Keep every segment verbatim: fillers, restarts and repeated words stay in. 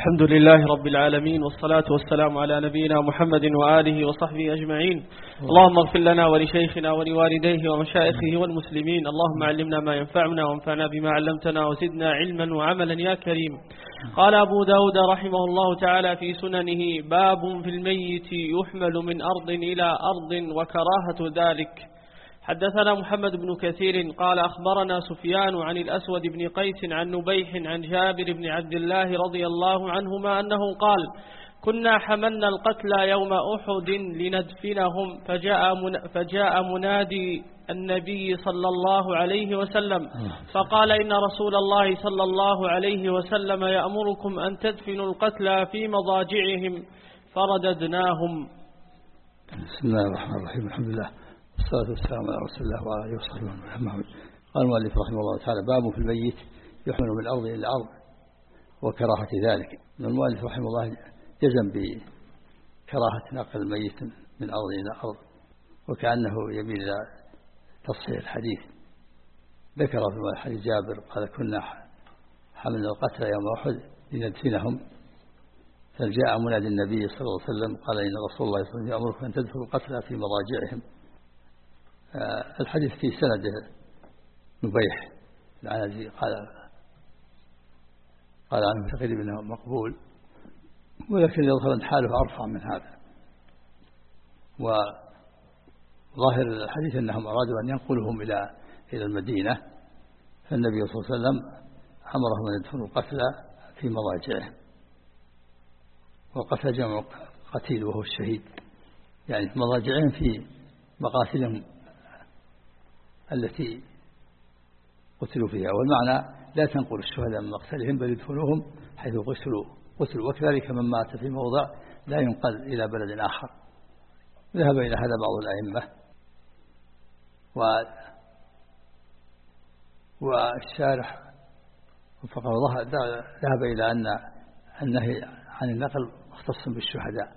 الحمد لله رب العالمين، والصلاة والسلام على نبينا محمد وآله وصحبه أجمعين. اللهم اغفر لنا ولشيخنا ولوالديه ومشائخه والمسلمين. اللهم علمنا ما ينفعنا وانفعنا بما علمتنا وزدنا علما وعملا يا كريم. قال أبو داود رحمه الله تعالى في سننه: باب في الميت يحمل من أرض إلى أرض وكراهة ذلك. حدثنا محمد بن كثير قال أخبرنا سفيان عن الأسود بن قيس عن نبيح عن جابر بن عبد الله رضي الله عنهما أنه قال: كنا حملنا القتلى يوم أحد لندفنهم، فجاء, من فجاء منادي النبي صلى الله عليه وسلم فقال: إن رسول الله صلى الله عليه وسلم يأمركم أن تدفنوا القتلى في مضاجعهم، فرددناهم. بسم الله الرحمن الرحيم. الحمد لله والصلاة والسلام على رسول الله وعلى آله وصحبه وسلم. قال المؤلف رحمه الله تعالى: باب في الميت يحمل من الأرض إلى الأرض وكراهة ذلك. المؤلف رحمه الله جزم بكراهة نقل الميت من أرض إلى أرض، وكأنه يميل إلى تصحيح الحديث. ذكر في حديث جابر قال: كنا حملنا القتلى يوم أحد لندفنهم، فجاء منادي النبي صلى الله عليه وسلم قال: إن رسول الله صلى الله عليه وسلم يأمركم أن تدفنوا القتلى في مضاجعهم. الحديث في سنده نبيح العنزي قال قال عنه تقريبا انه مقبول، ولكن يظهر ان حاله ارفع من هذا. وظاهر الحديث انهم ارادوا ان ينقلهم الى الى المدينه، فالنبي صلى الله عليه وسلم امرهم ان يدفنوا القتلى في مضاجعهم. وقتل جمع قتيل وهو الشهيد، يعني في مضاجعهم في مقاتلهم التي قتلوا فيها. والمعنى لا تنقل الشهداء من مقتلهم بل يدفنوهم حيث قتلوا قتلوا وكذلك من مات في موضع لا ينقل إلى بلد آخر. ذهب إلى هذا بعض الأئمة، و والشارح وفقه الله ذهب إلى أن النهي عن النقل مختص بالشهداء،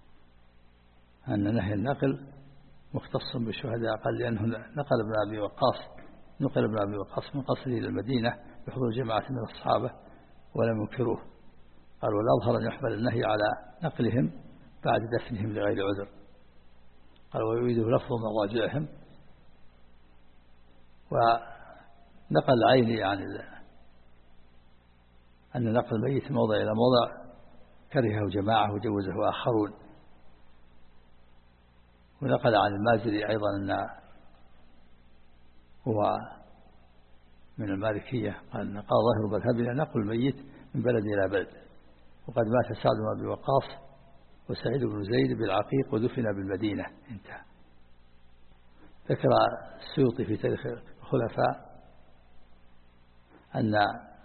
أن نهي النقل مختص بالشهداء. قال: لأنه نقل ابن أبي وقاص نقل ابن أبي وقاص من قصره إلى المدينة بحضور جماعة من الصحابة ولم ينكروه. قال: والأظهر أن يحمل النهي على نقلهم بعد دفنهم لغير عذر. قال: ويريده لفظ مضاجعهم. ونقل العيني عن أن نقل الميت من موضع إلى موضع كرهه جماعة وجوزه آخرون. ونقل عن المازري أيضا أن هو من المالكية قال: قال ظاهر مذهبنا نقل الميت من بلد إلى بلد. وقد مات سعد بن أبي وقاص وسعيد بن زيد بالعقيق ودفن بالمدينة. انتهى. ذكر السيوطي في تاريخ الخلفاء أن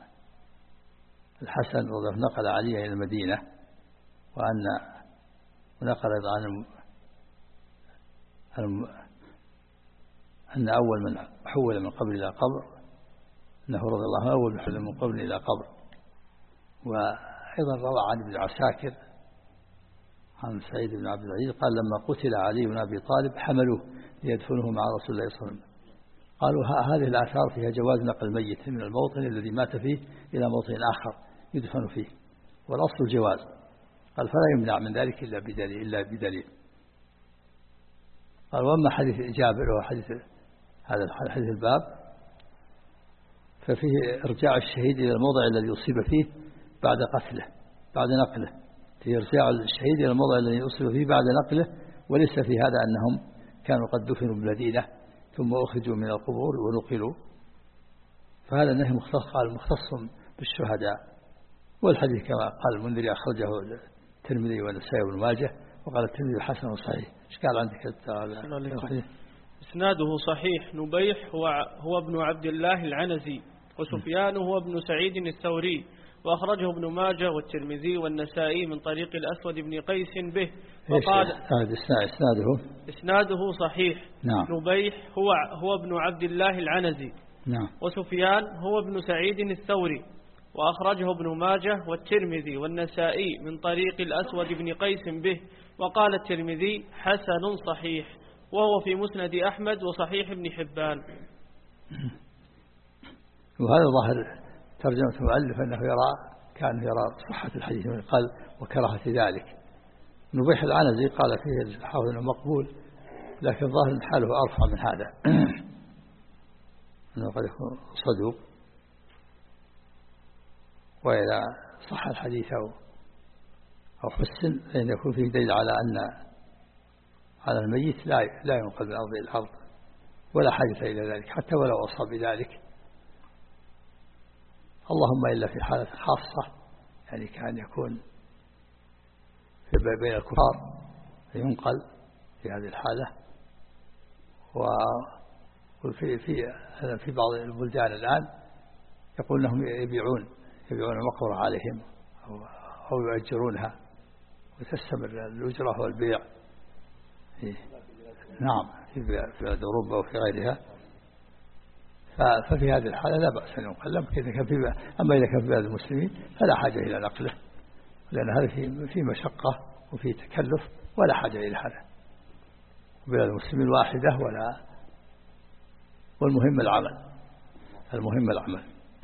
الحسن رضي الله نقل علي إلى المدينة، وأن ونقل عن أن أول من حول من قبر إلى قبر أنه رضي الله عنه أول من حول من قبر إلى قبر. وأيضا روى عن ابن عساكر عن سعيد بن عبد العزيز قال: لما قتل علي بن أبي طالب حملوه ليدفنوه مع رسول الله صلى الله عليه وسلم. قالوا: هذه الآثار فيها جواز نقل الميت من الموطن الذي مات فيه إلى موطن آخر يدفن فيه، والأصل الجواز. قال: فلا يمنع من ذلك إلا بدليل إلا بدليل. قال: وأما حديث جابر وحديث هذا الحديث الباب ففيه إرجاع الشهيد إلى الموضع الذي يصيب فيه بعد قتله بعد نقله. فيه إرجاع الشهيد إلى الموضع الذي يصيب فيه بعد نقله، وليس في هذا أنهم كانوا قد دفنوا بالمدينة ثم أخرجوا من القبور ونقلوا. فهذا النهي مختص قال مختص بالشهداء. والحديث كما قال المنذري أخرجه الترمذي والنسائي وابن ماجه، وقال الترمذي حسن وصحيح. ايش قال عندك؟ اسناده صحيح. نبيح هو هو ابن عبد الله العنزي، وسفيان هو ابن سعيد الثوري، وأخرجه ابن ماجه والترمذي والنسائي من طريق الأسود بن قيس به. وقال: اسناده اسناده صحيح. نعم. نبيح هو هو ابن عبد الله العنزي. نعم. وسفيان هو ابن سعيد الثوري، وأخرجه ابن ماجه والترمذي والنسائي من طريق الأسود بن قيس به. وقال الترمذي: حسن صحيح، وهو في مسند أحمد وصحيح ابن حبان. وهذا ظاهر ترجمة المؤلف أنه يرى كان يرى صحة الحديث قال وكراهة ذلك. نبيح العنزي قال فيه الحافظ انه مقبول، لكن ظاهر ان حاله ارفع من هذا انه قد يكون صدوق، واذا صح الحديث او او حسن فإن يكون فيه دليل على ان على الميت لا لا ينقل من الارض الى الارض ولا حاجة الى ذلك حتى ولو اصاب بذلك، اللهم الا في حالة خاصة يعني كان يكون في بين الكفار فينقل في هذه الحالة. وفي في في بعض البلدان الآن يقول أنهم يبيعون يبيعون المقبرة عليهم أو أو يؤجرونها وتستمر الأجرة والبيع. نعم في بلاد أوروبا وفي غيرها. ففي هذه الحالة لا بأس أن ينقل، إذا كان في أما إذا كان في بلاد المسلمين فلا حاجة إلى نقله، لأن هذا في في مشقة وفي تكلف ولا حاجة إلى هذا. بلاد المسلمين واحدة ولا والمهم العمل المهم العمل.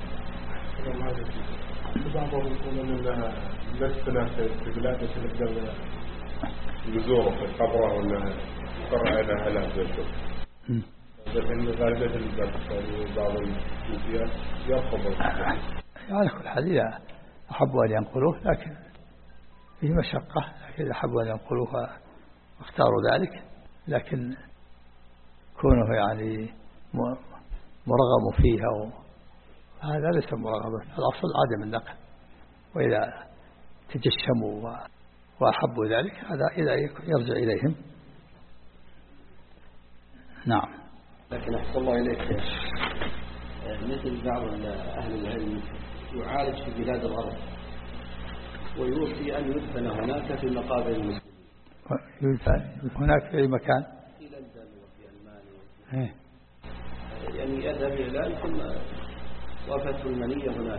بعضهم يقول أن نفسنا في بلاد نقدر نزوره في القبر ولا نقرأ إلى هلا زوجته، لكن غالبية البلد بعض الجنسيات يرفض. على كل حال أحبوا أن ينقلوه لكن فيه مشقة، لكن أحبوا أن ينقلوه واختاروا ذلك، لكن كونه يعني مرغم فيها هذا ليس مرغبا، الأصل عدم النقل، وإذا تجشموا وأحبوا ذلك هذا إذا يرجع إليهم. نعم. لكن أحسن الله إليك مثل بعض أهل العلم يعالج في بلاد الغرب ويوصي أن يدفن هناك في مقابر المسلمين. يدفن هناك في أي مكان؟ في لندن وفي ألمانيا. يعني يذهب إلى ثم وفاته المنية هناك.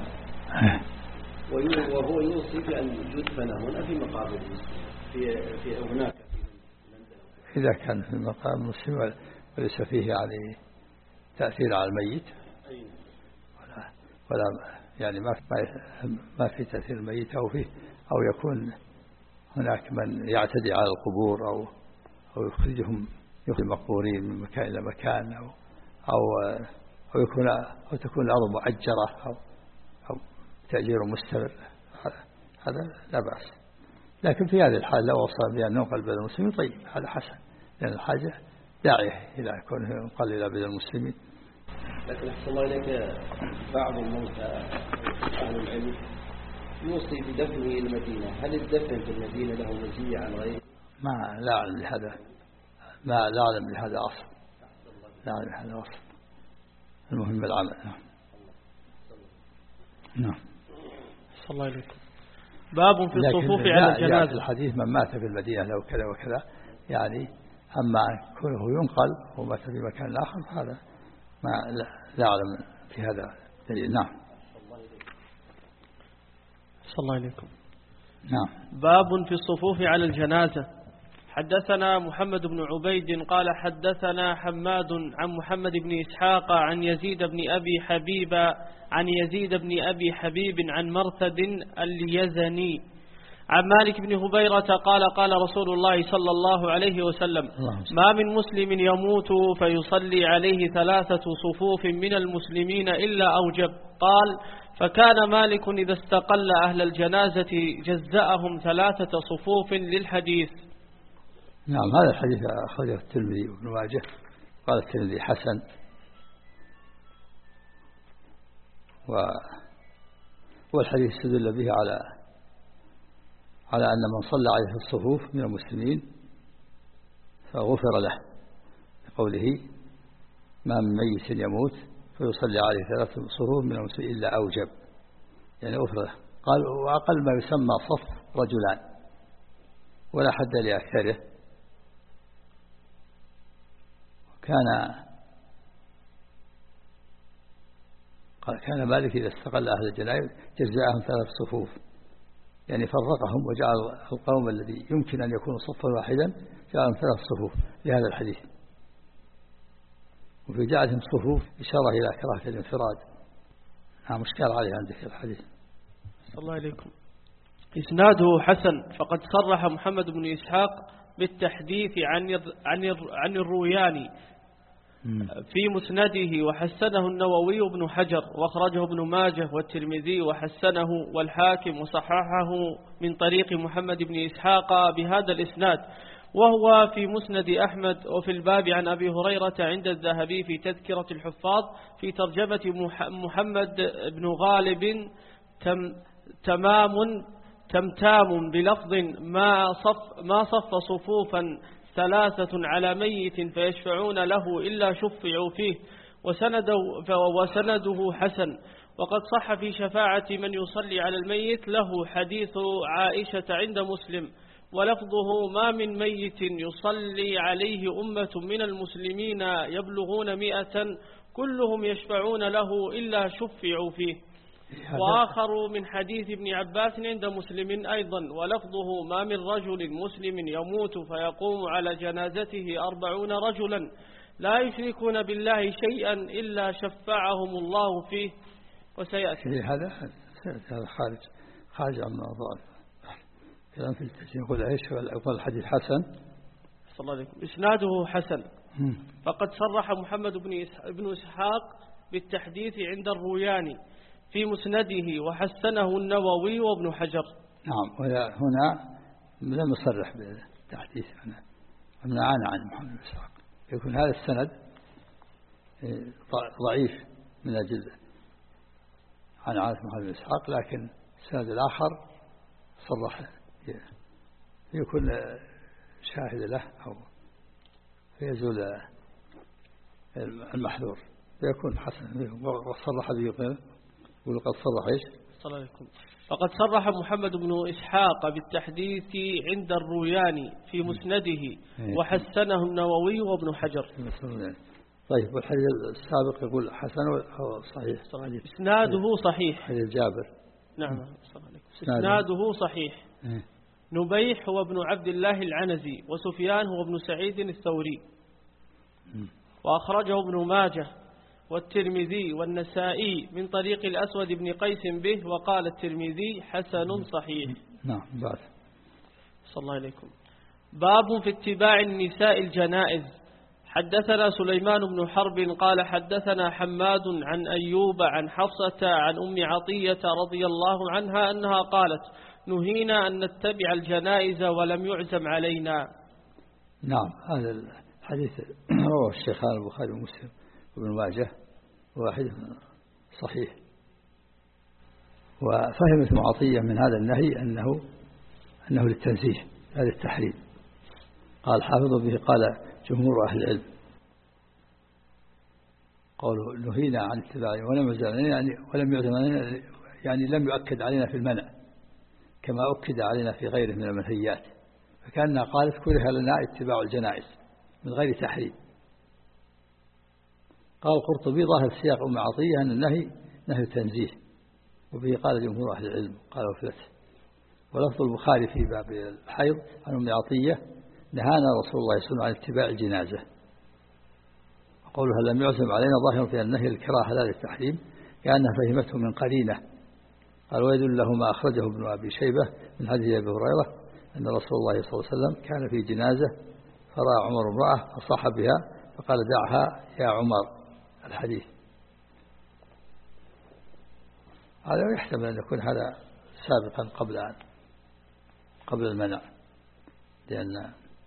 وهو يوصي بأن يدفن هنا في مقابر المسلمين في في هناك في لندن. إذا كان في مقام المسلم وليس فيه يعني تأثير على الميت ولا ولا يعني ما ما في تأثير الميت أو فيه أو يكون هناك من يعتدي على القبور أو أو يخرجهم يخرج المقبورين من مكان إلى مكان أو أو أو يكون أو تكون الأرض مؤجرة أو أو تأجير مستمر، هذا لا بأس. لكن في هذه الحال لو وصل بأن ننقل بين المسلمين طيب هذا حسن، لأن الحاجة داعية إلى كونه ينقل إلى بين المسلمين. لكن أحسن الله إليك بعض الموتى أهل العلم يوصي بدفنه إلى المدينة، هل الدفن في المدينة له مزية عن غيره؟ ما لا أعلم لهذا ما لا أعلم لهذا أصل لا أعلم لهذا أصل المهم العمل. نعم. صلى الله عليكم. باب في الصفوف على الجنازة. الحديث من مات في المدينة لو كذا وكذا يعني، أما كونه ينقل ومات في مكان آخر هذا ما لا, لا أعلم في هذا دليل. نعم. صلى الله عليكم. نعم. باب في الصفوف على الجنازة. حدثنا محمد بن عبيد قال حدثنا حماد عن محمد بن إسحاق عن يزيد بن أبي حبيب عن يزيد بن أبي حبيب عن مرثد اليزني عن مالك بن هبيرة قال قال رسول الله صلى الله عليه وسلم ما من مسلم يموت فيصلي عليه ثلاثة صفوف من المسلمين إلا أوجب. قال فكان مالك إذا استقل أهل الجنازة جزأهم ثلاثة صفوف للحديث. نعم. هذا الحديث أخرجه الترمذي وابن ماجه قال الترمذي حسن، والحديث استدل به على على أن من صلى عليه الصفوف من المسلمين فغفر له، لقوله ما من ميت يموت فيصلي عليه ثلاث صفوف من المسلمين إلا أوجب، يعني غفر له. قال وأقل ما يسمى صف رجلان ولا حد لأكثره. كان قال كان مالك إذا استقل أهل الجنائز جزاهم ثلاث صفوف، يعني فرقهم وجعل القوم الذي يمكن أن يكون صفا واحدا جعلهم ثلاث صفوف لهذا الحديث. وفي جعلهم صفوف إشارة إلى كراهة الانفراد. نعم. مشكلة عليه عندك الحديث. الله عليكم. إسناده حسن، فقد صرح محمد بن إسحاق بالتحديث عن عن عن الروياني في مسنده، وحسنه النووي بن حجر، واخرجه ابن ماجه والترمذي وحسنه والحاكم وصححه من طريق محمد بن إسحاق بهذا الإسناد، وهو في مسند أحمد. وفي الباب عن أبي هريرة عند الذهبي في تذكرة الحفاظ في ترجمة محمد بن غالب تم تمام تمتام بلفظ ما صف ما صف صفوفا ثلاثة على ميت فيشفعون له إلا شفعوا فيه، وسنده, وسنده حسن. وقد صح في شفاعة من يصلي على الميت له حديث عائشة عند مسلم، ولفظه ما من ميت يصلي عليه أمة من المسلمين يبلغون مئة كلهم يشفعون له إلا شفعوا فيه. وآخر من حديث ابن عباس عند مسلم أيضا، ولفظه ما من رجل مسلم يموت فيقوم على جنازته أربعون رجلا لا يشركون بالله شيئا إلا شفعهم الله فيه. وسيأتي هذا هذا خارج خارج عن موضوع كلام في التسجيل. يقول ايش؟ يقول الحديث حسن. صلى الله عليه وسلم. إسناده حسن، فقد صرح محمد بن إسحاق بالتحديث عند الروياني في مسنده، وحسنه النووي وابن حجر. نعم. وهنا لم يصرح بالتحديث، منعنا عن محمد بن إسحاق. يكون هذا السند ضعيف من أجل عن عارف محمد بن إسحاق، لكن السند الآخر صرح يكون شاهد له أو فيزول المحذور فيكون حسن، وصرح به. وقد صرح ايش؟ صلى الله عليكم. فقد صرح محمد بن إسحاق بالتحديث عند الروياني في مسنده، وحسنه النووي وابن حجر. طيب، والحديث السابق يقول حسن أو صحيح؟ إسناده صحيح. حديث جابر. نعم. صلى الله عليه وسلم. إسناده صحيح. نبيح هو ابن عبد الله العنزي، وسفيان هو ابن سعيد الثوري، وأخرجه ابن ماجه والترمذي والنسائي من طريق الأسود بن قيس به، وقال الترمذي حسن صحيح. نعم. بعد. صلى الله عليكم. باب في اتباع النساء الجنائز. حدثنا سليمان بن حرب قال حدثنا حماد عن أيوب عن حفصة عن أم عطية رضي الله عنها أنها قالت نهينا أن نتبع الجنائز ولم يعزم علينا. نعم. هذا الحديث رواه الشيخان البخاري ومسلم وابن ماجه، واحد صحيح. وفهمت ام عطية من هذا النهي أنه أنه للتنزيه، هذا التحريم. قال حافظوا به قال جمهور أهل العلم، قالوا نهينا عن اتباعه ولم يعزم علينا، يعني ولم يعزم علينا يعني لم يؤكد علينا في المنع كما أكد علينا في غيره من المنهيات، فكأنها قالت كره لنا اتباع الجنائز من غير تحريم. قال القرطبي ظاهر سياق أم عطية أن النهي نهي تنزيه، وبه قال جمهور أهل العلم قالوا في الفتح. ولفظ البخاري في باب الحيض عن أم عطية نهانا رسول الله صلى الله عليه وسلم عن اتباع الجنازة، وقولها لم يعزم علينا ظاهر في النهي الكراهة لا للتحريم، كأنها فهمته من قرينة. قال ويدل له ما أخرجه ابن أبي شيبة من حديث أبي هريرة أن رسول الله صلى الله عليه وسلم كان في جنازة فرأى عمر امرأة فصاح بها فقال دعها يا عمر، الحديث هذا يحتمل أن يكون هذا سابقا قبل أن قبل المنع، لأن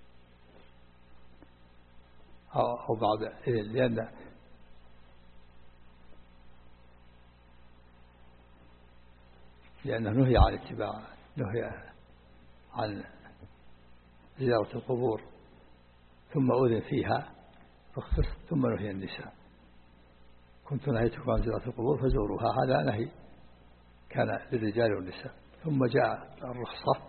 أو بعد، لأن لأنه نهي عن اتباع، نهي عن زيارة القبور ثم أذن فيها فاختص، ثم نهي النساء كنت نهيتكم عن زيارة القبور فزوروها، هذا نهي كان للرجال والنساء، ثم جاء الرخصة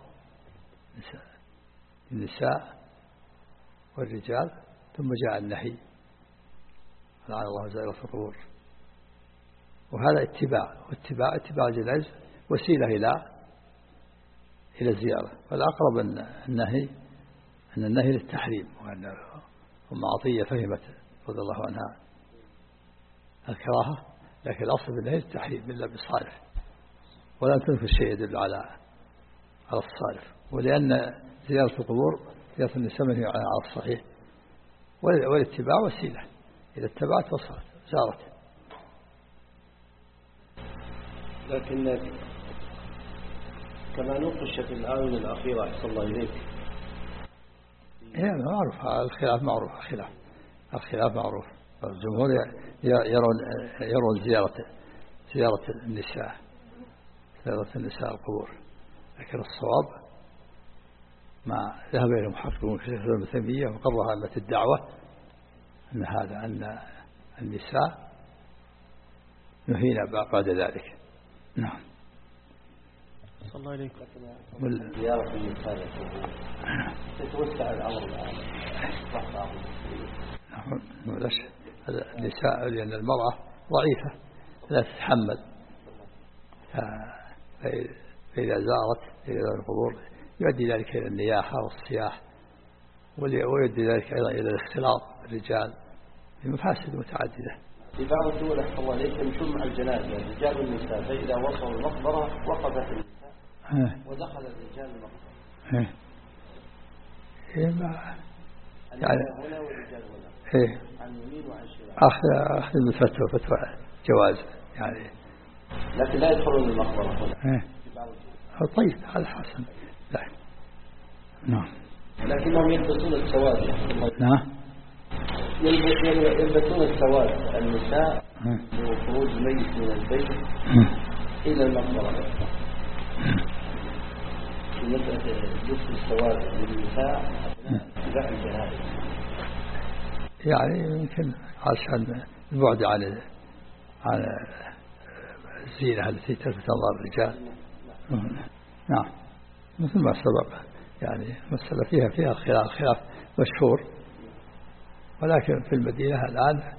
للنساء والرجال، ثم جاء النهي لعن الله زائرة القبور. وهذا اتباع، واتباع اتباع الجنائز وسيلة إلى إلى الزيارة، فالأقرب أن النهي أن النهي للتحريم، وأن أم عطية فهمت رضي الله عنها الكراهة، لكن الأصل بالنهي للتحريم إلا بصالح. ولا تنفي الشيء يدل على على الصالح، ولأن زيارة القبور زيارة النساء منهي على الصحيح، والاتباع وسيلة، إذا اتبعت وصلت زارت. لكن كما نقش في الآونة الأخيرة أحسن الله إليك، هي معروف الخلاف معروف الخلاف الخلاف معروف الجمهور يرون يرون زيارة زيارة النساء زيارة النساء القبور، لكن الصواب ما ذهب إلى المحققون في ابن تيمية وقرر أئمة الدعوة أن هذا أن النساء نهينا بعد ذلك. نعم. صلى الله عليك. زيارة النساء تتوسع الأمر الآن. نعم. ليش النساء لأن المرأة ضعيفة لا تتحمل، فإذا زارت إلى القبور يؤدي ذلك إلى النياحة والصياح، ويؤدي ذلك أيضا إلى الاختلاط بالرجال بمفاسد متعددة. في بعض الدول أحسن الله عليك يمشون مع الجنازة الرجال والنساء، فإذا وصلوا المقبرة وقفت النساء ودخل الرجال المقبرة. إيه ما يعني هنا والرجال هنا. إيه. عن يمين وعن شمال. أخذ أخذ الفتوى فتوى جواز يعني. لكن لا يدخلون المقبرة هنا. إيه. طيب هذا حسن. لا. نعم. لكنهم يلبسون السواد. نعم. يلبسون السواد النساء لخروج الميت من البيت إلى المقبرة. في مسألة لبس السواد للنساء اتباع الجنائز. يعني يمكن عشان البعد عن عن الزينة التي تلفت أنظار الرجال. نعم. مثل ما سبق يعني مسألة فيها فيها خلاف خلاف مشهور، ولكن في المدينة الآن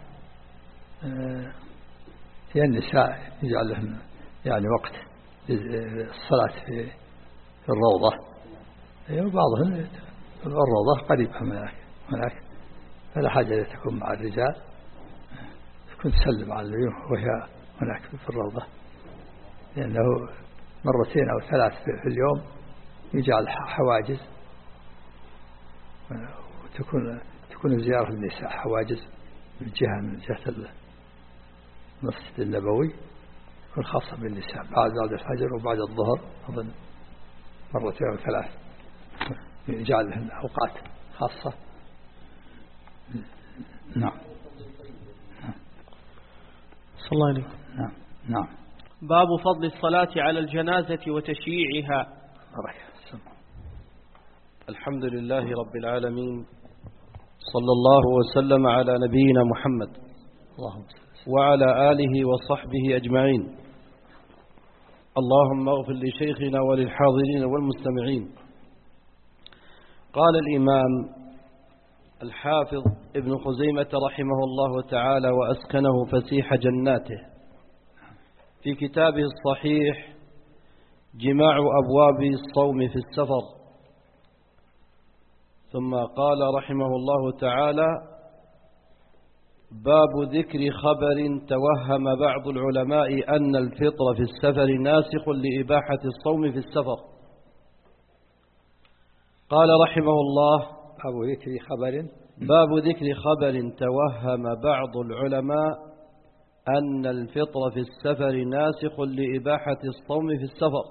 هي النساء يجعل لهم يعني وقت الصلاة في في الروضة، وبعضهم الروضة قريبة من هناك هناك فلا حاجة أن تكون مع الرجال، تكون تسلم على اليوم وهي هناك في الروضة، لأنه مرتين أو ثلاث في اليوم يجعل حواجز، وتكون تكون زيارة النساء حواجز من جهة من جهة المسجد النبوي، تكون خاصة بالنساء بعد بعد الفجر وبعد الظهر أظن مرتين أو ثلاث، يجعل لهم أوقات خاصة. نعم. صلى الله عليه. نعم. نعم. باب فضل الصلاة على الجنازة وتشييعها. الحمد لله رب العالمين، صلى الله وسلم على نبينا محمد وعلى آله وصحبه أجمعين. اللهم اغفر لشيخنا وللحاضرين والمستمعين. قال الإمام الحافظ ابن خزيمة رحمه الله تعالى وأسكنه فسيح جناته في كتابه الصحيح جماع أبواب الصوم في السفر، ثم قال رحمه الله تعالى: باب ذكر خبر توهم بعض العلماء أن الفطر في السفر ناسخ لإباحة الصوم في السفر. قال رحمه الله: باب ذكر خبر باب ذكر خبر توهم بعض العلماء أن الفطر في السفر ناسخ لإباحة الصوم في السفر.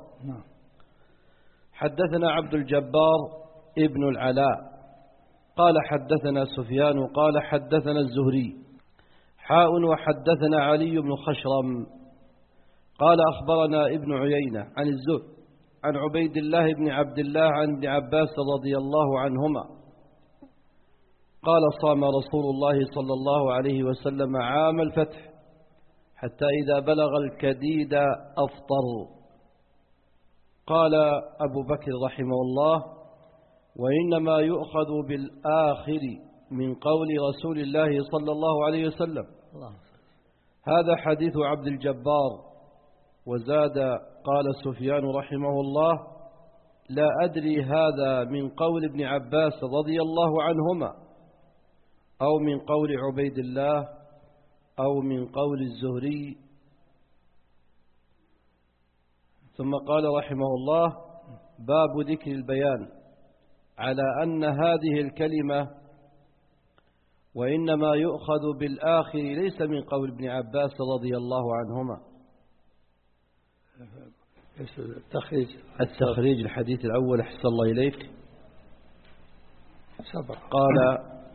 حدثنا عبد الجبار ابن العلاء قال حدثنا سفيان قال حدثنا الزهري حاء وحدثنا علي بن خشرم قال أخبرنا ابن عيينة عن الزهري عن عبيد الله بن عبد الله عن ابن عباس رضي الله عنهما قال: صام رسول الله صلى الله عليه وسلم عام الفتح حتى إذا بلغ الكديد أفطر. قال أبو بكر رحمه الله: وإنما يؤخذ بالآخر من قول رسول الله صلى الله عليه وسلم. هذا حديث عبد الجبار. وزاد قال سفيان رحمه الله: لا أدري هذا من قول ابن عباس رضي الله عنهما أو من قول عبيد الله أو من قول الزهري. ثم قال رحمه الله: باب ذكر البيان على أن هذه الكلمة وإنما يؤخذ بالآخر ليس من قول ابن عباس رضي الله عنهما. التخريج التخريج الحديث الأول أحسن الله إليك. سبق قال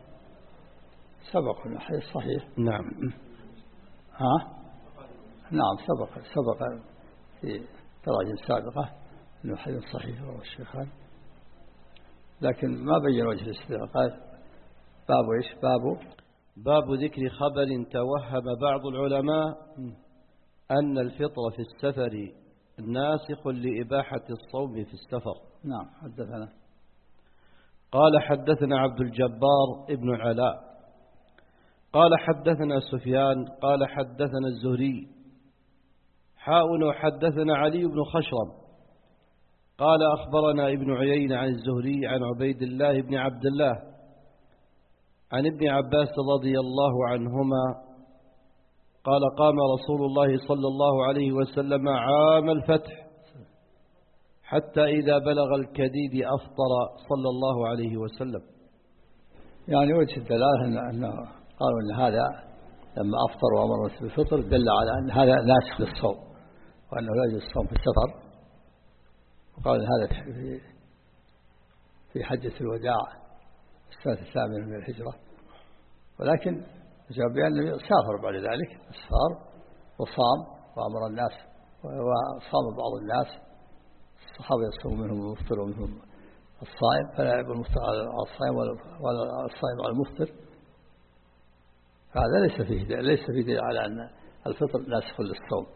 سبق الحديث صحيح. نعم. ها نعم سبق سبق في تراجم سابقة أنه حديث صحيح رواه الشيخان، لكن ما بين وجه الاستدلال. قال باب إيش؟ باب باب ذكر خبر توهم بعض العلماء أن الفطر في السفر ناسخ لإباحة الصوم في السفر. نعم. حدثنا قال حدثنا عبد الجبار ابن العلاء قال حدثنا سفيان قال حدثنا الزهري حاء وحدثنا علي بن خشرم قال أخبرنا ابن عيينة عن الزهري عن عبيد الله بن عبد الله عن ابن عباس رضي الله عنهما قال قام رسول الله صلى الله عليه وسلم عام الفتح حتى إذا بلغ الكديد أفطر صلى الله عليه وسلم. يعني وجه الدلالة أنه قالوا أن هذا لما أفطر وأمر بالفطر دل على أن هذا ناسخ للصوم وأنه لا يجوز الصوم في السفر. وقال هذا في في حجة الوداع السنة الثامنة من الهجرة، ولكن جاء بأنه سافر بعد ذلك أسفار وصام وأمر الناس وصام بعض الناس الصحابة يصوم منهم المفطر ومنهم الصائم، فلا يعيب المفطر على الصائم ولا الصائم على المفطر. فهذا ليس فيه ليس فيه دليل على أن الفطر ناسخ للصوم.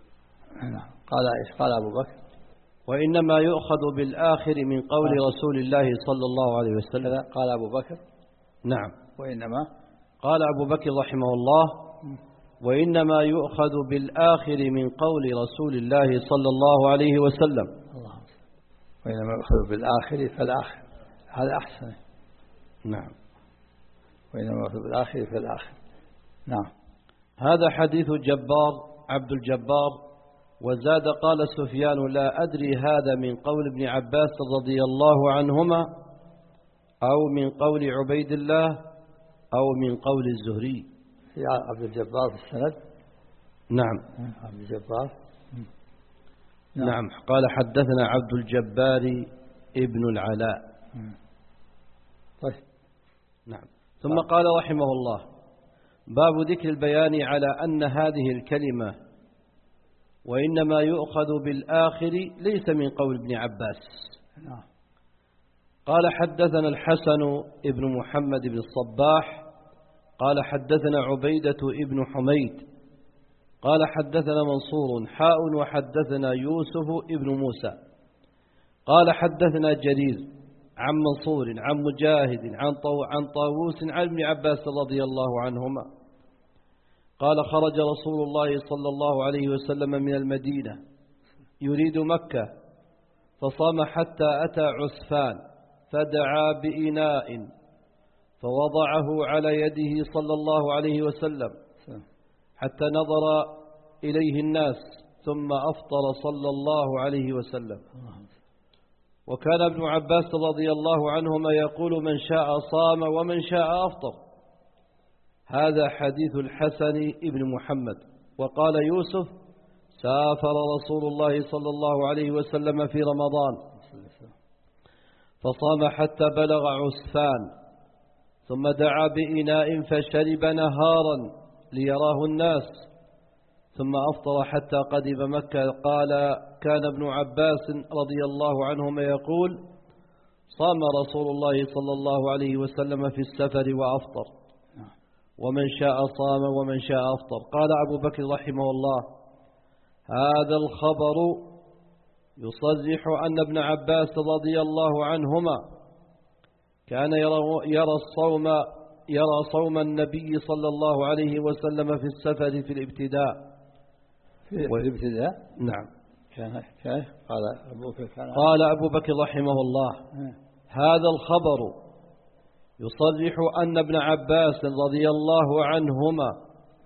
قال إيش؟ قال أبو بكر: وإنما يؤخذ بالآخر من قول آه. رسول الله صلى الله عليه وسلم. قال أبو بكر: نعم. وإنما قال أبو بكر رحمه الله: وإنما يؤخذ بالآخر من قول رسول الله صلى الله عليه وسلم. الله. وإنما يؤخذ بالآخر فالآخر، هذا أحسن. نعم. وإنما يؤخذ بالآخر فالآخر. نعم. هذا حديث جبار عبد الجبار. وزاد قال سفيان: لا أدري هذا من قول ابن عباس رضي الله عنهما أو من قول عبيد الله أو من قول الزهري. في عبد الجبار في السند. نعم. عبد الجبار. نعم. نعم. قال حدثنا عبد الجبار ابن العلاء. طيب. نعم. ثم قال رحمه الله: باب ذكر البيان على أن هذه الكلمة وإنما يؤخذ بالآخر ليس من قول ابن عباس. نعم. قال حدثنا الحسن ابن محمد بن الصباح قال حدثنا عبيدة ابن حميد قال حدثنا منصور حاء وحدثنا يوسف ابن موسى قال حدثنا جرير عن منصور عن مجاهد عن طو عن طاووس عن ابن عباس رضي الله عنهما قال خرج رسول الله صلى الله عليه وسلم من المدينة يريد مكة فصام حتى أتى عسفان فدعا بإناء فوضعه على يده صلى الله عليه وسلم حتى نظر إليه الناس ثم أفطر صلى الله عليه وسلم. وكان ابن عباس رضي الله عنهما يقول: من شاء صام ومن شاء أفطر. هذا حديث الحسن ابن محمد. وقال يوسف: سافر رسول الله صلى الله عليه وسلم في رمضان فصام حتى بلغ عسفان ثم دعا بإناء فشرب نهارا ليراه الناس ثم أفطر حتى قدم مكة. قال: كان ابن عباس رضي الله عنهما يقول: صام رسول الله صلى الله عليه وسلم في السفر وأفطر ومن شاء صام ومن شاء أفطر. قال أبو بكر رحمه الله: هذا الخبر يصرح أن ابن عباس رضي الله عنهما كان يرى, يرى الصوم يرى صوم النبي صلى الله عليه وسلم في السفر في الابتداء. في الابتداء؟ نعم. كان كان قال أبو بكر كان قال أبو بكر رحمه الله: هذا الخبر يصرح أن ابن عباس رضي الله عنهما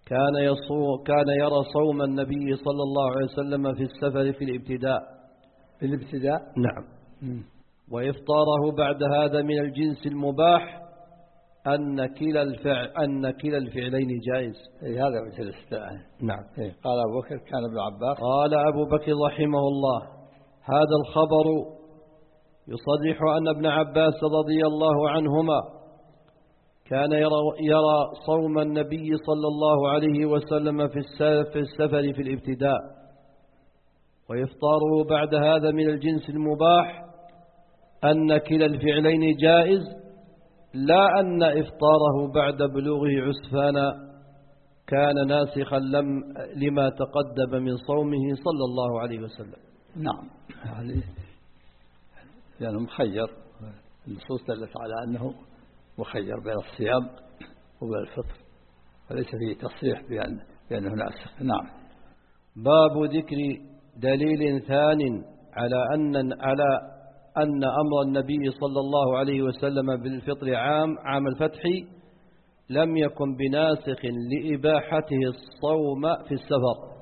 كان يصوم كان يرى صوم النبي صلى الله عليه وسلم في السفر في الابتداء في الابتداء نعم مم. وإفطاره بعد هذا من الجنس المباح أن كلا الفعل أن كلا الفعلين جائز. أي هذا مثل الاستدعاء. نعم. أي قال أبو بكر كان ابن عباس. قال أبو بكر رحمه الله هذا الخبر يصرح أن ابن عباس رضي الله عنهما كان يرى, يرى صوم النبي صلى الله عليه وسلم في السفر في الابتداء وإفطاره بعد هذا من الجنس المباح أن كلا الفعلين جائز لا أن إفطاره بعد بلوغه عسفان كان ناسخا لم لما تقدم من صومه صلى الله عليه وسلم. نعم يعني يعني مخير النصوص دلت على أنه مخير بين الصيام وبين الفطر وليس فيه تصريح بأن بأنه ناسخ. نعم. باب ذكر دليل ثان على أن على أن أمر النبي صلى الله عليه وسلم بالفطر عام عام الفتح لم يكن بناسخ لإباحته الصوم في السفر.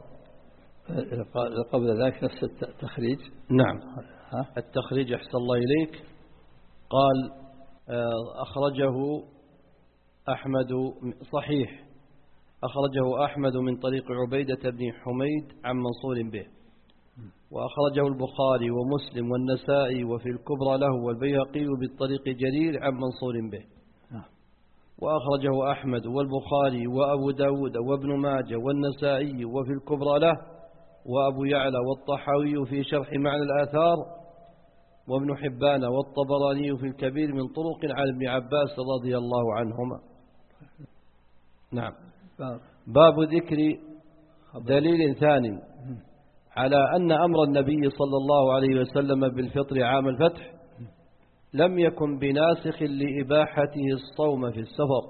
قبل ذلك نفس التخريج. نعم. التخريج أحسن الله إليك. قال أخرجه أحمد صحيح أخرجه أحمد من طريق عبيدة بن حميد عن منصور به وأخرجه البخاري ومسلم والنسائي وفي الكبرى له والبيهقي بالطريق جرير عن منصور به وأخرجه أحمد والبخاري وأبو داود وابن ماجه والنسائي وفي الكبرى له وأبو يعلى والطحاوي في شرح معنى الآثار وابن حبان والطبراني في الكبير من طرق عن ابن عباس رضي الله عنهما. نعم. باب ذكر دليل ثاني على أن أمر النبي صلى الله عليه وسلم بالفطر عام الفتح لم يكن بناسخ لإباحته الصوم في السفر.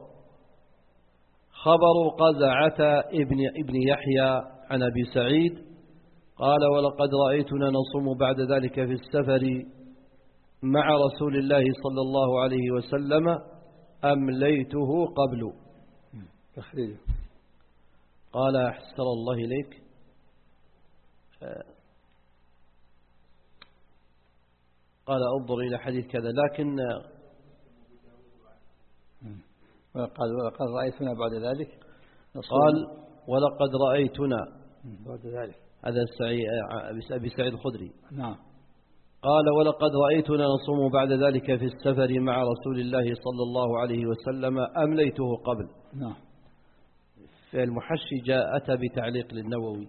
خبر قزعة ابن, ابن يحيى عن أبي سعيد قال ولقد رأيتنا نصوم بعد ذلك في السفر مع رسول الله صلى الله عليه وسلم أمليته قبل. تخريج. قال أحسن الله إليك قال انظر إلى حديث كذا لكن قال ولقد رأيتنا بعد ذلك قال ولقد رأيتنا بعد ذلك هذا أبي سعيد الخدري. نعم. قال ولقد رأيتنا نصوم بعد ذلك في السفر مع رسول الله صلى الله عليه وسلم أمليته قبل. نعم. في المحشي جاء أتى بتعليق للنووي.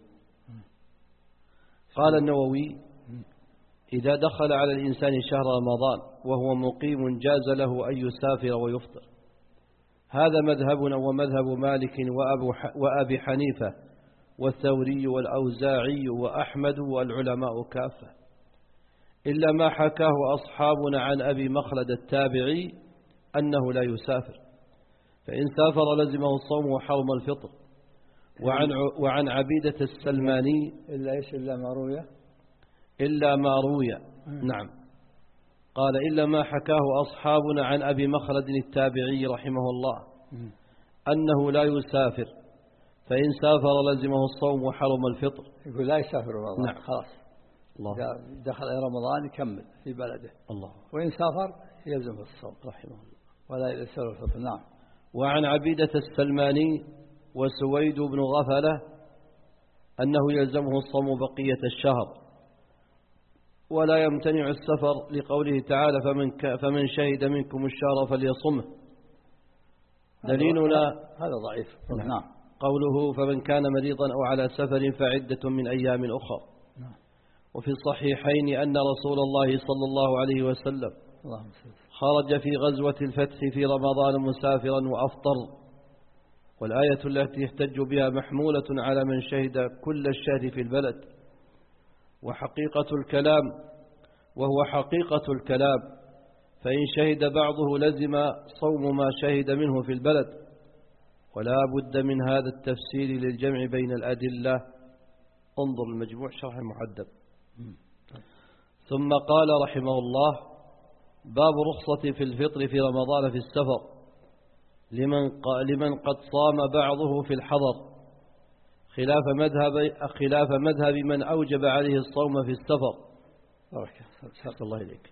قال النووي إذا دخل على الإنسان شهر رمضان وهو مقيم جاز له أن يسافر ويفطر. هذا مذهبنا ومذهب مالك وأبو وأبي حنيفة والثوري والأوزاعي وأحمد والعلماء كافة إلا ما حكاه أصحابنا عن أبي مخلد التابعي أنه لا يسافر فإن سافر لزمه الصوم وحرم الفطر. وعن وعن عبيدة السلماني إلا إيش إلا ما روي إلا ما روي. نعم. قال إلا ما حكاه أصحابنا عن أبي مخلد التابعي رحمه الله أنه لا يسافر فإن سافر لزمه الصوم وحرم الفطر. يقول لا يسافر رمضان. نعم. خلاص الله. دخل رمضان يكمل في بلده. الله. وإن سافر يلزم الصوم رحمه الله ولا يسافر الفطر. نعم. وعن عبيدة السلماني وسويد بن غفلة أنه يلزمه الصوم بقية الشهر ولا يمتنع السفر لقوله تعالى فمن, فمن شهد منكم الشهر فليصمه. دليلنا هذا ضعيف. نعم. قوله فمن كان مريضا أو على سفر فعدة من أيام أخرى. نعم. وفي الصحيحين أن رسول الله صلى الله عليه وسلم خرج في غزوة الفتح في رمضان مسافرا وأفطر والآية التي يحتج بها محمولة على من شهد كل الشهر في البلد. وحقيقة الكلام وهو حقيقة الكلام فإن شهد بعضه لزم صوم ما شهد منه في البلد ولا بد من هذا التفسير للجمع بين الأدلة. انظر المجموع شرح المحدب. ثم قال رحمه الله باب رخصة في الفطر في رمضان في السفر لمن, لمن قد صام بعضه في الحضر خلاف مذهب خلاف مذهب من أوجب عليه الصوم في السفر. بركة ساق الله إليك.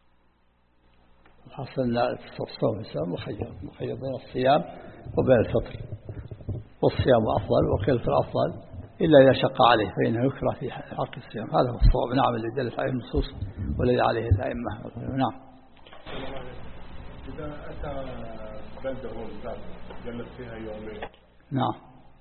الحصل أن الصوم في السفر مخير مخير بين الصيام وبين الفطر، والصيام أفضل وخلف الأفضل إلا إذا شق عليه فإنه يكره في حق الصيام. هذا هو الصواب. نعم اللي دلت عليه النصوص والذي عليه الأئمة. نعم. إذا أتى بلده مسافر جلس فيها يومين. نعم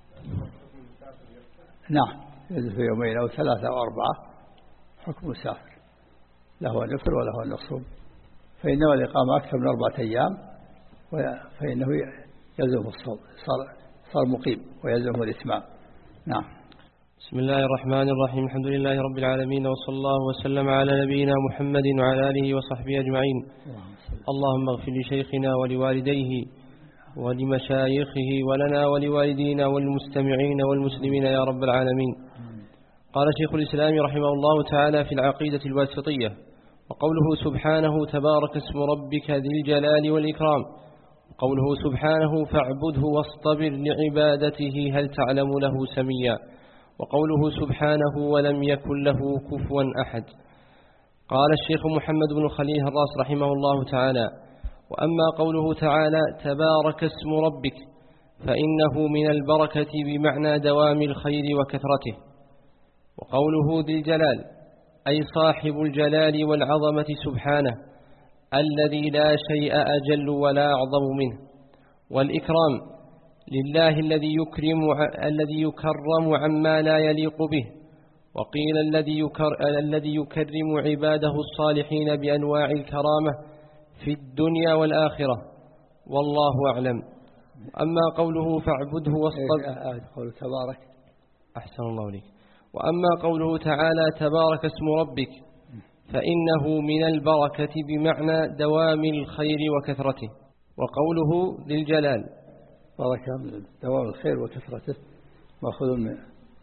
نعم يجلس في يومين أو ثلاثة أو أربعة حكم مسافر، له أن يفطر وله أن يصوم، فإنما الإقامة أكثر من أربعة أيام فإنه يلزم الصوم، صار صار مقيم ويلزمه الإتمام. نعم. بسم الله الرحمن الرحيم. الحمد لله رب العالمين، وصلى الله وسلم على نبينا محمد وعلى آله وصحبه أجمعين. اللهم اغفر لشيخنا ولوالديه ولمشايخه ولنا ولوالدينا والمستمعين والمسلمين يا رب العالمين. قال شيخ الإسلام رحمه الله تعالى في العقيدة الواسطية: وقوله سبحانه تبارك اسم ربك ذي الجلال والإكرام، قوله سبحانه فاعبده واصطبر لعبادته هل تعلم له سميا، وقوله سبحانه ولم يكن له كفوا أحد. قال الشيخ محمد بن خليل الراس رحمه الله تعالى: وأما قوله تعالى تبارك اسم ربك فإنه من البركة بمعنى دوام الخير وكثرته. وقوله ذي الجلال أي صاحب الجلال والعظمة سبحانه الذي لا شيء أجل ولا أعظم منه. والإكرام لله الذي يكرم الذي يكرم عما لا يليق به. وقيل الذي يكر الذي يكرم عباده الصالحين بأنواع الكرامة في الدنيا والآخرة، والله أعلم. أما قوله فاعبده واصطبر قوله تبارك أحسن الله لك. وأما قوله تعالى تبارك اسم ربك فإنه من البركة بمعنى دوام الخير وكثرته. وقوله ذي الجلال بركة من دوام الخير وكثرته مأخوذ من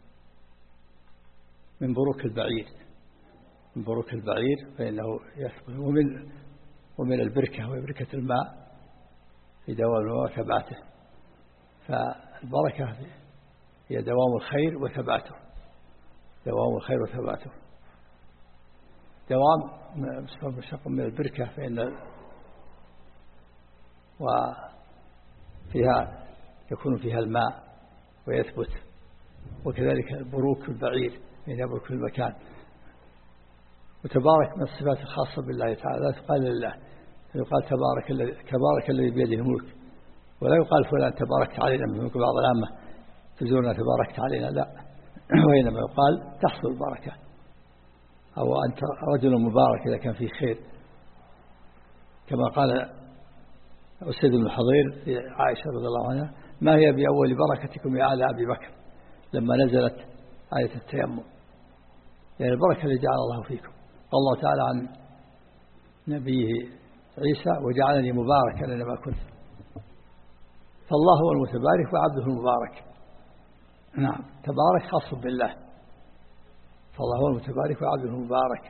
من بروك البعير، من بروك البعير فإنه يثبت، ومن ومن البركة وبركة الماء في دوام الماء وثباته. فالبركة هي دوام الخير وثباته، دوام الخير وثباته. دوام مشتق من البركة فإن وفيها يكون فيها الماء ويثبت، وكذلك البروك البعيد من يبرك المكان. وتبارك من الصفات الخاصة بالله تعالى، لا تقال لله، يقال تبارك الذي تبارك الذي بيده الملك، ولا يقال فلان تباركت علينا من ملك بعض العامة تزورنا تباركت علينا، لا، وإنما يقال تحصل البركة، أو أنت رجل مبارك إذا كان فيه خير، كما قال أسيد بن الحضير في عائشة رضي الله عنها: ما هي بأول بركتكم يا آل أبي بكر، لما نزلت آية التيمم، يعني البركة اللي جعل الله فيكم. قال الله تعالى عن نبيه عيسى: وجعلني مباركا أينما كنت. فالله هو المتبارك وعبده المبارك. نعم، تبارك خاص بالله، فالله هو المتبارك وعبده المبارك.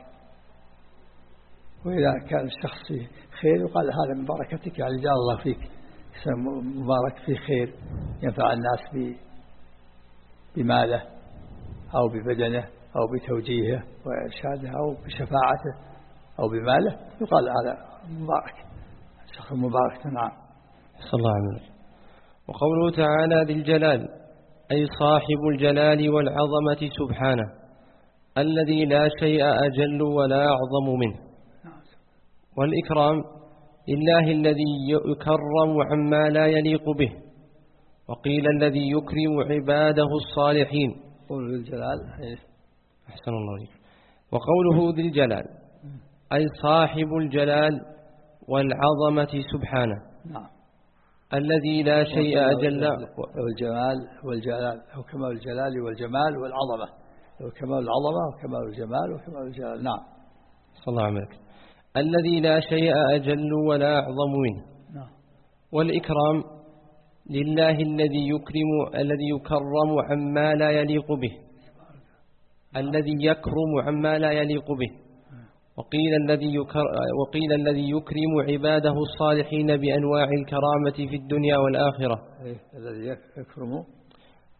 وإذا كان الشخص فيه خير يقال هذا من بركتك، يعني جعل الله فيك مبارك فيه خير ينفع الناس بماله أو ببدنه أو بتوجيهه وإرشاده أو بشفاعته أو بماله، يقال هذا مبارك، الشخص المبارك. نعم. صلى الله عليه وسلم. وقوله تعالى ذي الجلال أي صاحب الجلال والعظمة سبحانه الذي لا شيء أجل ولا أعظم منه. والإكرام لله الذي يكرم عما لا يليق به. وقيل الذي يكرم عباده الصالحين. قوله ذي الجلال أحسن الله عليك. وقوله ذي الجلال أي صاحب الجلال والعظمة سبحانه. نعم. الذي لا شيء أجل. والجمال والجلال، أو كمال الجلال والجمال والعظمة، أو كمال العظمة وكمال الجمال وكمال الجلال. نعم. صلى الله عليه وسلم. الذي لا شيء أجل ولا أعظم منه. نعم. والإكرام لله الذي يكرم الذي يكرم عما لا يليق به، الذي يكرم عما لا يليق به. وقيل الذي يكر وقيل الذي يكرم عباده الصالحين بأنواع الكرامة في الدنيا والآخرة. الذي يكرم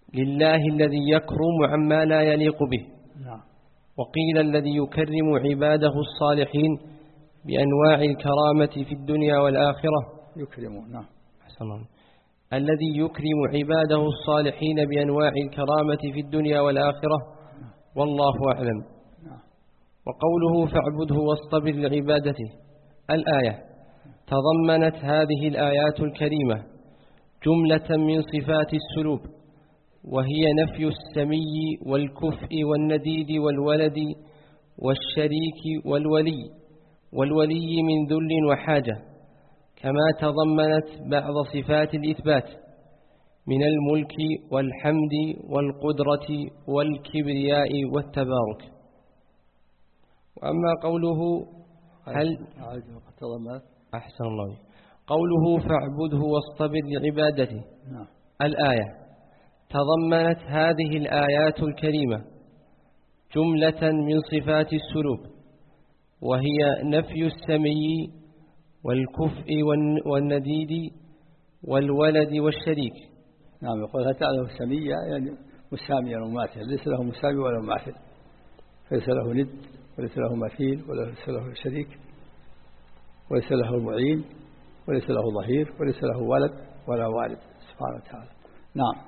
لله الذي يكرم عما لا يليق به. نعم. وقيل الذي يكرم عباده الصالحين بأنواع الكرامة في الدنيا والآخرة. يكرمون. نعم. أحسن الله. الذي يكرم عباده الصالحين بأنواع الكرامة في الدنيا والآخرة، والله أعلم. وقوله فاعبده واصطبر لعبادته، الآية تضمنت هذه الآيات الكريمة جملة من صفات السلوب، وهي نفي السمي والكفء والنديد والولد والشريك والولي والولي من ذل وحاجة، كما تضمنت بعض صفات الإثبات من الملك والحمد والقدرة والكبرياء والتبارك. وأما قوله هل تضمنت أحسن الله قوله فاعبده واصطبر لعبادته، نعم. الآية تضمنت هذه الآيات الكريمة جملة من صفات السلوك، وهي نفي السمي والكفء والنديد والولد والشريك. نعم. يقول هل تعلم السمية يعني مساميا وماثل، ليس له مسامي ولا ماثل، ليس له ند وليس له مثيل وليس له شريك وليس له معين وليس له ظهير وليس له ولد ولا والد سبحانه وتعالى. نعم.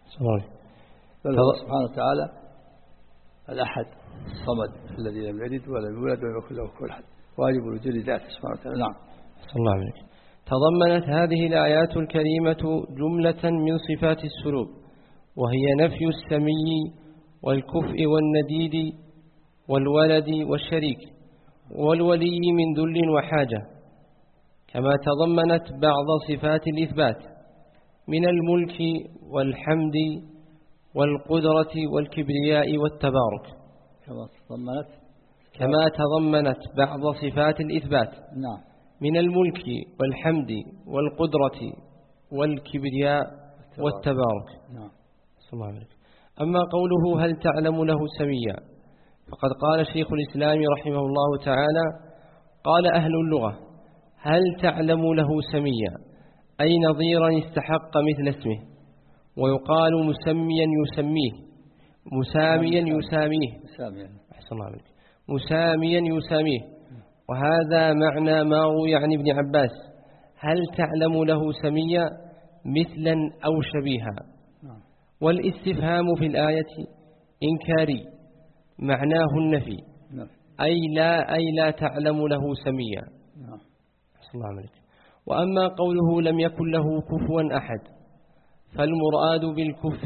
بل هو سبحانه وتعالى الأحد الصمد الذي لم يلد ولم يولد ولم يكن له كفوا أحد، واجب الوجود ذاته سبحانه وتعالى. نعم. صلى الله عليه وسلم. تضمنت هذه الآيات الكريمة جملة من صفات السلوك، وهي نفي السمي والكفء والنديد والولد والشريك والولي من ذل وحاجة، كما تضمنت بعض صفات الإثبات من الملك والحمد والقدرة والكبرياء والتبارك، كما تضمنت كما تضمنت بعض صفات الإثبات نعم. من الملك والحمد والقدرة والكبرياء والتبارك. نعم. صلى الله عليه وسلم. أما قوله هل تعلم له سميا، فقد قال شيخ الإسلام رحمه الله تعالى: قال أهل اللغة: هل تعلم له سميا، أي نظيرا استحق مثل اسمه، ويقال مسميا يسميه، مساميا يساميه، أحسن الله عليك، مساميا يساميه. وهذا معنى ما روي عن ابن عباس: هل تعلم له سميا، مثلا أو شبيها. والاستفهام في الآية إنكاري معناه النفي، أي لا أي لا تعلم له سميا. أحسن الله عليك. وأما قوله لم يكن له كفوا أحد، فالمراد بالكف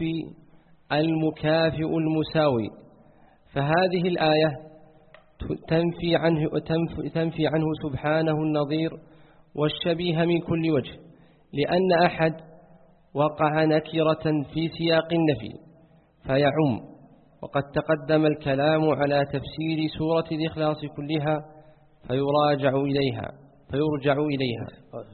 المكافئ المساوي، فهذه الآية تنفي عنه, تنفي عنه سبحانه النظير والشبيه من كل وجه، لأن أحد وقع نكرة في سياق النفي فيعم. وقد تقدم الكلام على تفسير سورة الإخلاص كلها فيراجع إليها فيرجع إليها.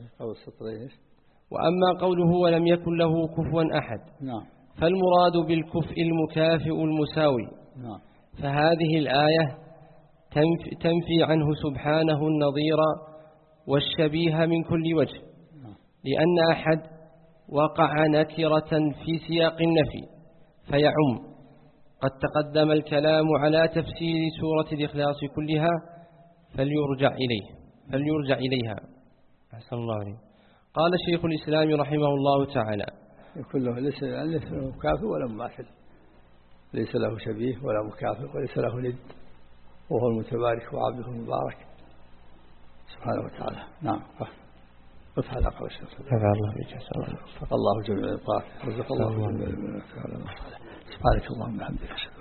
وأما قوله ولم يكن له كفوا أحد، فالمراد بالكفء المكافئ المساوي، فهذه الآية تنفي عنه سبحانه النظير والشبيه من كل وجه، لأن أحد وقع نكرة في سياق النفي فيعم. قد تقدم الكلام على تفسير سورة الإخلاص كلها فليرجع إليه فليرجع إليها. أحسن الله عليه. قال شيخ الإسلام رحمه الله تعالى: كله ليس له مكافئ ولا مماثل، ليس له شبيه ولا مكافئ وليس له ند، وهو المتبارك وعبده المبارك سبحانه وتعالى. نعم. رفع الأقوى الشيخ. رفع الله بك. الله جميع الطاعة، رزق الله جميع المنافع على مصالح. سبحانك اللهم وبحمدك.